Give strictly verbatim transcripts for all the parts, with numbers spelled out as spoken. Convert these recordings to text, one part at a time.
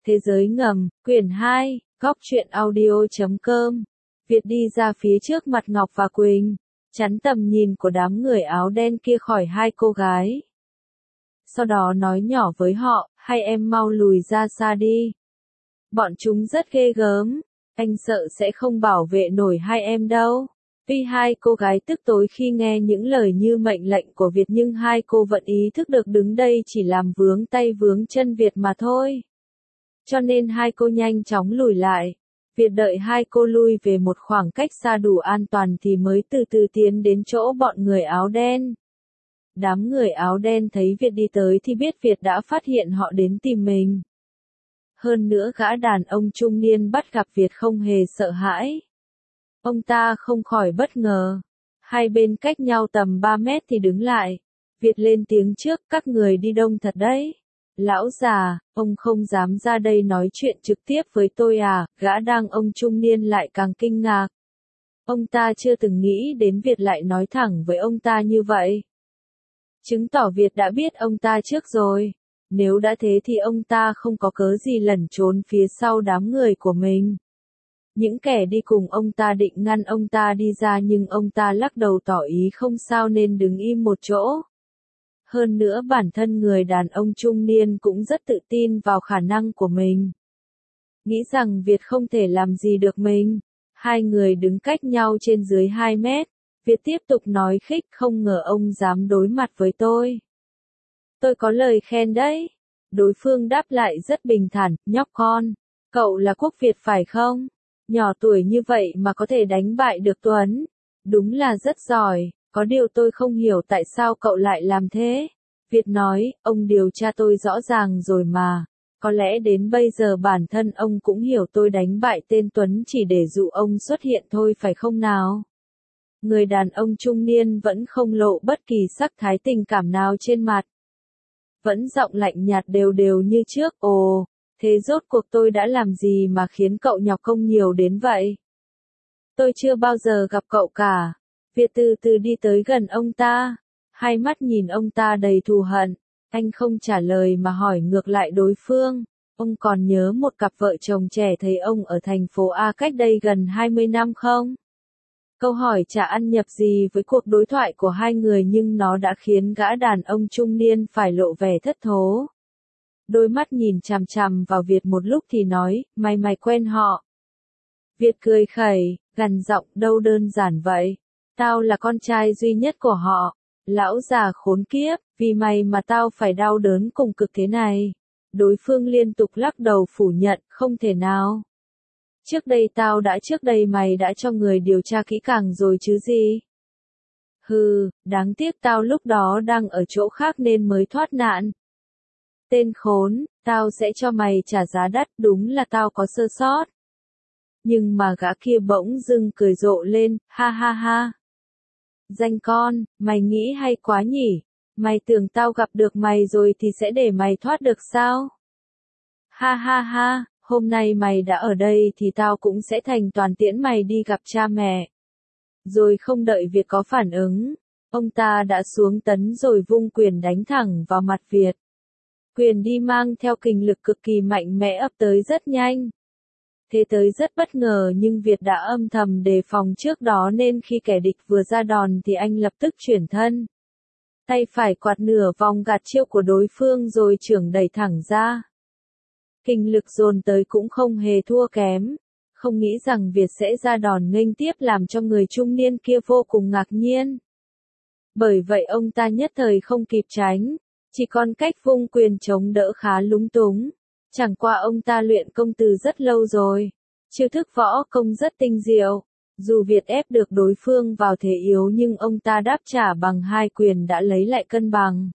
Thế giới ngầm, quyển hai, góc truyện audio chấm com. Việt đi ra phía trước mặt Ngọc và Quỳnh, chắn tầm nhìn của đám người áo đen kia khỏi hai cô gái. Sau đó nói nhỏ với họ, hai em mau lùi ra xa đi. Bọn chúng rất ghê gớm, anh sợ sẽ không bảo vệ nổi hai em đâu. Tuy hai cô gái tức tối khi nghe những lời như mệnh lệnh của Việt nhưng hai cô vẫn ý thức được đứng đây chỉ làm vướng tay vướng chân Việt mà thôi. Cho nên hai cô nhanh chóng lùi lại. Việt đợi hai cô lui về một khoảng cách xa đủ an toàn thì mới từ từ tiến đến chỗ bọn người áo đen. Đám người áo đen thấy Việt đi tới thì biết Việt đã phát hiện họ đến tìm mình. Hơn nữa gã đàn ông trung niên bắt gặp Việt không hề sợ hãi. Ông ta không khỏi bất ngờ. Hai bên cách nhau tầm ba mét thì đứng lại. Việt lên tiếng trước, các người đi đông thật đấy. Lão già, ông không dám ra đây nói chuyện trực tiếp với tôi à, gã đàn ông trung niên lại càng kinh ngạc. Ông ta chưa từng nghĩ đến Việt lại nói thẳng với ông ta như vậy. Chứng tỏ Việt đã biết ông ta trước rồi. Nếu đã thế thì ông ta không có cớ gì lẩn trốn phía sau đám người của mình. Những kẻ đi cùng ông ta định ngăn ông ta đi ra nhưng ông ta lắc đầu tỏ ý không sao nên đứng im một chỗ. Hơn nữa bản thân người đàn ông trung niên cũng rất tự tin vào khả năng của mình. Nghĩ rằng Việt không thể làm gì được mình. Hai người đứng cách nhau trên dưới hai mét. Việt tiếp tục nói khích, không ngờ ông dám đối mặt với tôi. Tôi có lời khen đấy. Đối phương đáp lại rất bình thản, nhóc con. Cậu là quốc Việt phải không? Nhỏ tuổi như vậy mà có thể đánh bại được Tuấn. Đúng là rất giỏi, có điều tôi không hiểu tại sao cậu lại làm thế. Việt nói, ông điều tra tôi rõ ràng rồi mà. Có lẽ đến bây giờ bản thân ông cũng hiểu tôi đánh bại tên Tuấn chỉ để dụ ông xuất hiện thôi phải không nào? Người đàn ông trung niên vẫn không lộ bất kỳ sắc thái tình cảm nào trên mặt. Vẫn giọng lạnh nhạt đều đều như trước, ồ. Thế rốt cuộc tôi đã làm gì mà khiến cậu nhọc công nhiều đến vậy? Tôi chưa bao giờ gặp cậu cả. Việt từ từ đi tới gần ông ta. Hai mắt nhìn ông ta đầy thù hận. Anh không trả lời mà hỏi ngược lại đối phương. Ông còn nhớ một cặp vợ chồng trẻ thấy ông ở thành phố A cách đây gần hai mươi năm không? Câu hỏi chả ăn nhập gì với cuộc đối thoại của hai người nhưng nó đã khiến gã đàn ông trung niên phải lộ vẻ thất thố. Đôi mắt nhìn chằm chằm vào Việt một lúc thì nói, mày mày quen họ. Việt cười khẩy, gằn giọng, đâu đơn giản vậy. Tao là con trai duy nhất của họ. Lão già khốn kiếp, vì mày mà tao phải đau đớn cùng cực thế này. Đối phương liên tục lắc đầu phủ nhận, không thể nào. Trước đây tao đã trước đây mày đã cho người điều tra kỹ càng rồi chứ gì. Hừ, đáng tiếc tao lúc đó đang ở chỗ khác nên mới thoát nạn. Tên khốn, tao sẽ cho mày trả giá đắt, đúng là tao có sơ sót. Nhưng mà gã kia bỗng dưng cười rộ lên, ha ha ha. Danh con, mày nghĩ hay quá nhỉ, mày tưởng tao gặp được mày rồi thì sẽ để mày thoát được sao? Ha ha ha, hôm nay mày đã ở đây thì tao cũng sẽ thành toàn tiễn mày đi gặp cha mẹ. Rồi không đợi Việt có phản ứng, ông ta đã xuống tấn rồi vung quyền đánh thẳng vào mặt Việt. Quyền đi mang theo kình lực cực kỳ mạnh mẽ ập tới rất nhanh. Thế tới rất bất ngờ nhưng Việt đã âm thầm đề phòng trước đó nên khi kẻ địch vừa ra đòn thì anh lập tức chuyển thân. Tay phải quạt nửa vòng gạt chiêu của đối phương rồi chưởng đẩy thẳng ra. Kình lực dồn tới cũng không hề thua kém. Không nghĩ rằng Việt sẽ ra đòn nghênh tiếp làm cho người trung niên kia vô cùng ngạc nhiên. Bởi vậy ông ta nhất thời không kịp tránh. Chỉ còn cách vung quyền chống đỡ khá lúng túng. Chẳng qua ông ta luyện công từ rất lâu rồi. Chiêu thức võ công rất tinh diệu. Dù Việt ép được đối phương vào thế yếu nhưng ông ta đáp trả bằng hai quyền đã lấy lại cân bằng.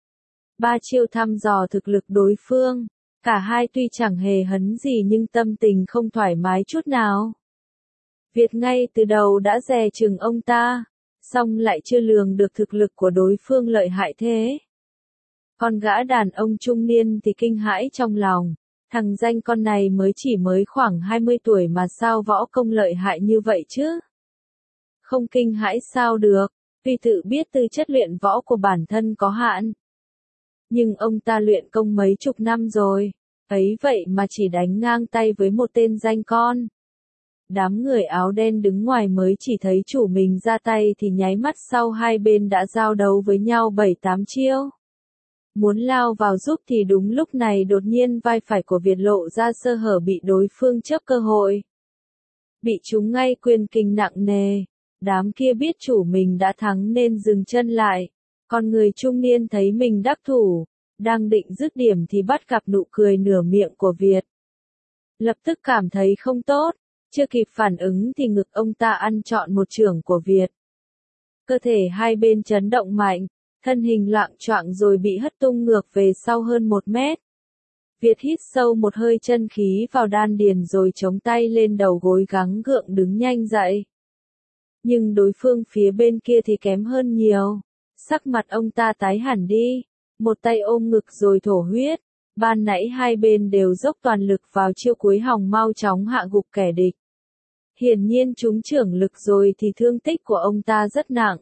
Ba chiêu thăm dò thực lực đối phương. Cả hai tuy chẳng hề hấn gì nhưng tâm tình không thoải mái chút nào. Việt ngay từ đầu đã dè chừng ông ta. Song lại chưa lường được thực lực của đối phương lợi hại thế. Còn gã đàn ông trung niên thì kinh hãi trong lòng, thằng danh con này mới chỉ mới khoảng hai mươi tuổi mà sao võ công lợi hại như vậy chứ? Không kinh hãi sao được, vì tự biết tư chất luyện võ của bản thân có hạn. Nhưng ông ta luyện công mấy chục năm rồi, Ấy vậy mà chỉ đánh ngang tay với một tên danh con. Đám người áo đen đứng ngoài mới chỉ thấy chủ mình ra tay thì nháy mắt sau hai bên đã giao đấu với nhau bảy tám chiêu. Muốn lao vào giúp thì đúng lúc này đột nhiên vai phải của Việt lộ ra sơ hở bị đối phương chớp cơ hội. Bị trúng ngay quyền kình nặng nề. Đám kia biết chủ mình đã thắng nên dừng chân lại. Còn người trung niên thấy mình đắc thủ, đang định dứt điểm thì bắt gặp nụ cười nửa miệng của Việt. Lập tức cảm thấy không tốt, chưa kịp phản ứng thì ngực ông ta ăn trọn một chưởng của Việt. Cơ thể hai bên chấn động mạnh, thân hình loạng choạng rồi bị hất tung ngược về sau hơn một mét. Việt hít sâu một hơi chân khí vào đan điền rồi chống tay lên đầu gối gắng gượng đứng nhanh dậy. Nhưng đối phương phía bên kia thì kém hơn nhiều. Sắc mặt ông ta tái hẳn đi, một tay ôm ngực rồi thổ huyết. Ban nãy hai bên đều dốc toàn lực vào chiêu cuối hòng mau chóng hạ gục kẻ địch. Hiển nhiên chúng trưởng lực rồi thì thương tích của ông ta rất nặng.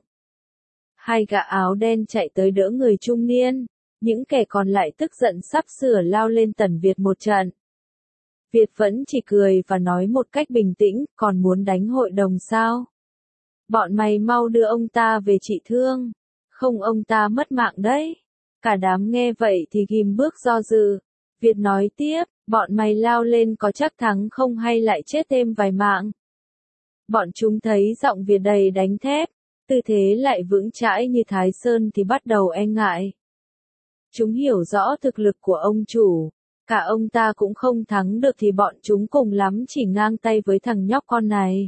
Hai gã áo đen chạy tới đỡ người trung niên, những kẻ còn lại tức giận sắp sửa lao lên tẩn Việt một trận. Việt vẫn chỉ cười và nói một cách bình tĩnh, còn muốn đánh hội đồng sao? Bọn mày mau đưa ông ta về trị thương, không ông ta mất mạng đấy. Cả đám nghe vậy thì ghim bước do dự. Việt nói tiếp, bọn mày lao lên có chắc thắng không hay lại chết thêm vài mạng. Bọn chúng thấy giọng Việt đầy đánh thép, tư thế lại vững chãi như Thái Sơn thì bắt đầu e ngại. Chúng hiểu rõ thực lực của ông chủ, cả ông ta cũng không thắng được thì bọn chúng cùng lắm chỉ ngang tay với thằng nhóc con này.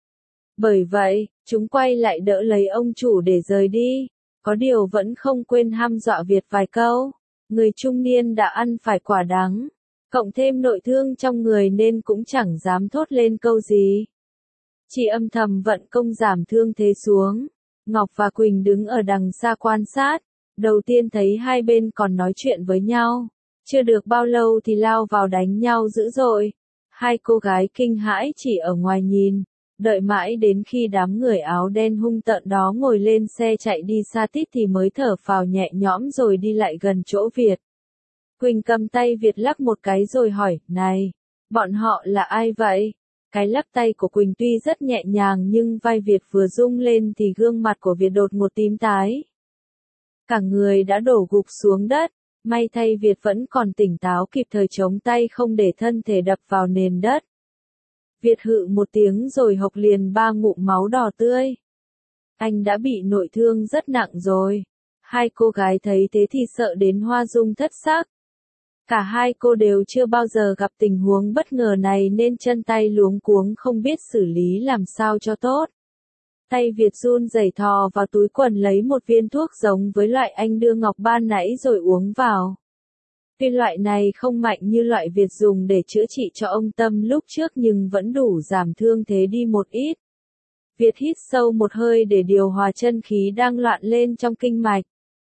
Bởi vậy, chúng quay lại đỡ lấy ông chủ để rời đi, có điều vẫn không quên hăm dọa Việt vài câu. Người trung niên đã ăn phải quả đắng, cộng thêm nội thương trong người nên cũng chẳng dám thốt lên câu gì. Chỉ âm thầm vận công giảm thương thế xuống. Ngọc và Quỳnh đứng ở đằng xa quan sát, đầu tiên thấy hai bên còn nói chuyện với nhau. Chưa được bao lâu thì lao vào đánh nhau dữ dội. Hai cô gái kinh hãi chỉ ở ngoài nhìn, đợi mãi đến khi đám người áo đen hung tợn đó ngồi lên xe chạy đi xa tít thì mới thở phào nhẹ nhõm rồi đi lại gần chỗ Việt. Quỳnh cầm tay Việt lắc một cái rồi hỏi, này, bọn họ là ai vậy? Cái lắc tay của Quỳnh tuy rất nhẹ nhàng nhưng vai Việt vừa rung lên thì gương mặt của Việt đột một tím tái. Cả người đã đổ gục xuống đất, may thay Việt vẫn còn tỉnh táo kịp thời chống tay không để thân thể đập vào nền đất. Việt hự một tiếng rồi hộc liền ba ngụm máu đỏ tươi. Anh đã bị nội thương rất nặng rồi. Hai cô gái thấy thế thì sợ đến hoa dung thất sắc. Cả hai cô đều chưa bao giờ gặp tình huống bất ngờ này nên chân tay luống cuống không biết xử lý làm sao cho tốt. Tay Việt run rẩy thò vào túi quần lấy một viên thuốc giống với loại anh đưa Ngọc ban nãy rồi uống vào. Tuy loại này không mạnh như loại Việt dùng để chữa trị cho ông Tâm lúc trước nhưng vẫn đủ giảm thương thế đi một ít. Việt hít sâu một hơi để điều hòa chân khí đang loạn lên trong kinh mạch.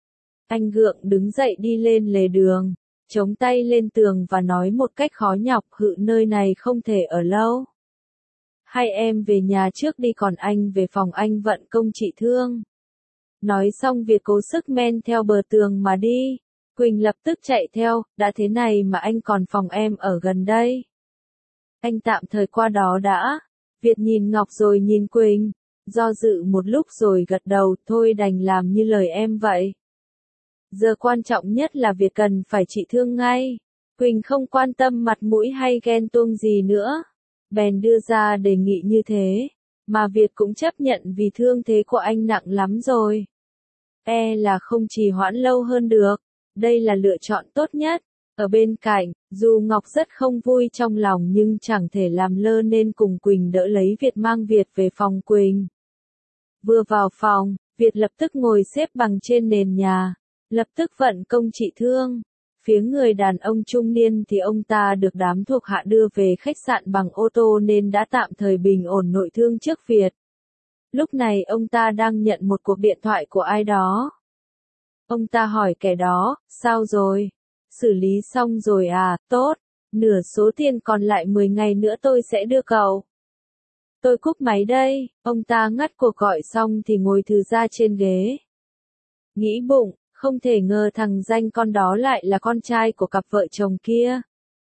Anh gượng đứng dậy đi lên lề đường, chống tay lên tường và nói một cách khó nhọc, hự nơi này không thể ở lâu. Hai em về nhà trước đi còn anh về phòng anh vận công trị thương. Nói xong Việt cố sức men theo bờ tường mà đi. Quỳnh lập tức chạy theo, đã thế này mà anh còn phòng em ở gần đây. Anh tạm thời qua đó đã. Việt nhìn Ngọc rồi nhìn Quỳnh, do dự một lúc rồi gật đầu, thôi đành làm như lời em vậy. Giờ quan trọng nhất là Việt cần phải trị thương ngay. Quỳnh không quan tâm mặt mũi hay ghen tuông gì nữa. Bèn đưa ra đề nghị như thế, mà Việt cũng chấp nhận vì thương thế của anh nặng lắm rồi. E là không trì hoãn lâu hơn được. Đây là lựa chọn tốt nhất. Ở bên cạnh, dù Ngọc rất không vui trong lòng nhưng chẳng thể làm lơ nên cùng Quỳnh đỡ lấy Việt mang Việt về phòng Quỳnh. Vừa vào phòng, Việt lập tức ngồi xếp bằng trên nền nhà, lập tức vận công trị thương. Phía người đàn ông trung niên thì ông ta được đám thuộc hạ đưa về khách sạn bằng ô tô nên đã tạm thời bình ổn nội thương trước Việt. Lúc này ông ta đang nhận một cuộc điện thoại của ai đó. Ông ta hỏi kẻ đó, sao rồi? Xử lý xong rồi à, tốt, nửa số tiền còn lại mười ngày nữa tôi sẽ đưa cậu. Tôi cúp máy đây, ông ta ngắt cuộc gọi xong thì ngồi thư ra trên ghế. Nghĩ bụng, không thể ngờ thằng danh con đó lại là con trai của cặp vợ chồng kia.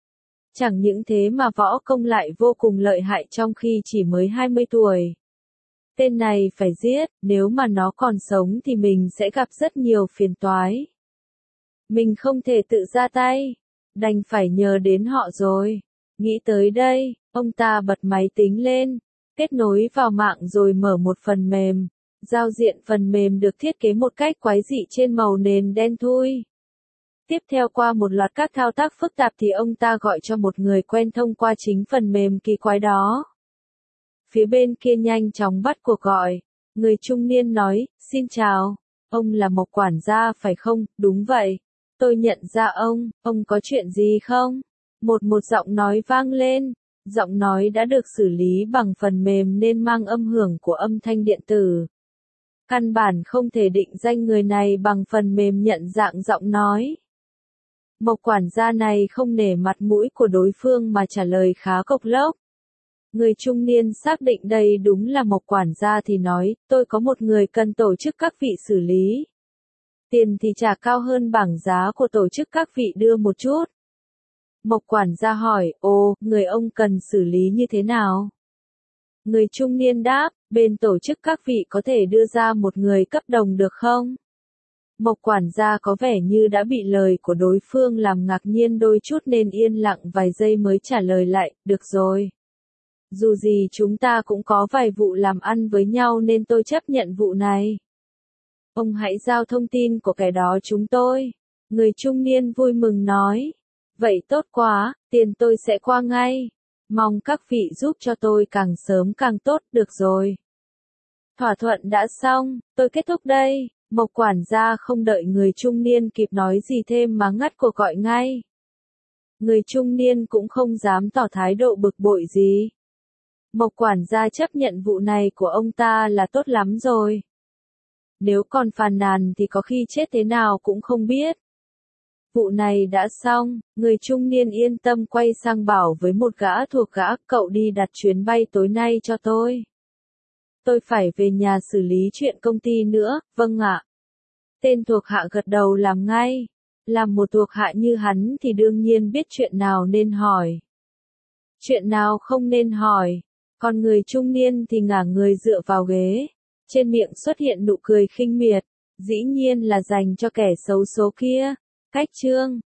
Chẳng những thế mà võ công lại vô cùng lợi hại trong khi chỉ mới hai mươi tuổi. Tên này phải giết, nếu mà nó còn sống thì mình sẽ gặp rất nhiều phiền toái. Mình không thể tự ra tay, đành phải nhờ đến họ rồi. Nghĩ tới đây, ông ta bật máy tính lên, kết nối vào mạng rồi mở một phần mềm. Giao diện phần mềm được thiết kế một cách quái dị trên màu nền đen thui. Tiếp theo qua một loạt các thao tác phức tạp thì ông ta gọi cho một người quen thông qua chính phần mềm kỳ quái đó. Phía bên kia nhanh chóng bắt cuộc gọi. Người trung niên nói, xin chào, ông là Mộc quản gia phải không? Đúng vậy. Tôi nhận ra ông, ông có chuyện gì không? Một một giọng nói vang lên. Giọng nói đã được xử lý bằng phần mềm nên mang âm hưởng của âm thanh điện tử. Căn bản không thể định danh người này bằng phần mềm nhận dạng giọng nói. Mộc quản gia này không nể mặt mũi của đối phương mà trả lời khá cộc lốc. Người trung niên xác định đây đúng là Mộc quản gia thì nói, tôi có một người cần tổ chức các vị xử lý. Tiền thì trả cao hơn bảng giá của tổ chức các vị đưa một chút. Mộc quản gia hỏi, ồ, người ông cần xử lý như thế nào? Người trung niên đáp, bên tổ chức các vị có thể đưa ra một người cấp đồng được không? Mộc quản gia có vẻ như đã bị lời của đối phương làm ngạc nhiên đôi chút nên yên lặng vài giây mới trả lời lại, được rồi. Dù gì chúng ta cũng có vài vụ làm ăn với nhau nên tôi chấp nhận vụ này. Ông hãy giao thông tin của kẻ đó chúng tôi. Người trung niên vui mừng nói. Vậy tốt quá, tiền tôi sẽ qua ngay. Mong các vị giúp cho tôi càng sớm càng tốt, được rồi. Thỏa thuận đã xong, tôi kết thúc đây. Mộc quản gia không đợi người trung niên kịp nói gì thêm mà ngắt cuộc gọi ngay. Người trung niên cũng không dám tỏ thái độ bực bội gì. Mộc quản gia chấp nhận vụ này của ông ta là tốt lắm rồi. Nếu còn phàn nàn thì có khi chết thế nào cũng không biết. Vụ này đã xong, người trung niên yên tâm quay sang bảo với một gã thuộc gã, cậu đi đặt chuyến bay tối nay cho tôi. Tôi phải về nhà xử lý chuyện công ty nữa, vâng ạ. Tên thuộc hạ gật đầu làm ngay. Làm một thuộc hạ như hắn thì đương nhiên biết chuyện nào nên hỏi. Chuyện nào không nên hỏi. Còn người trung niên thì ngả người dựa vào ghế. Trên miệng xuất hiện nụ cười khinh miệt. Dĩ nhiên là dành cho kẻ xấu số kia. Cách chương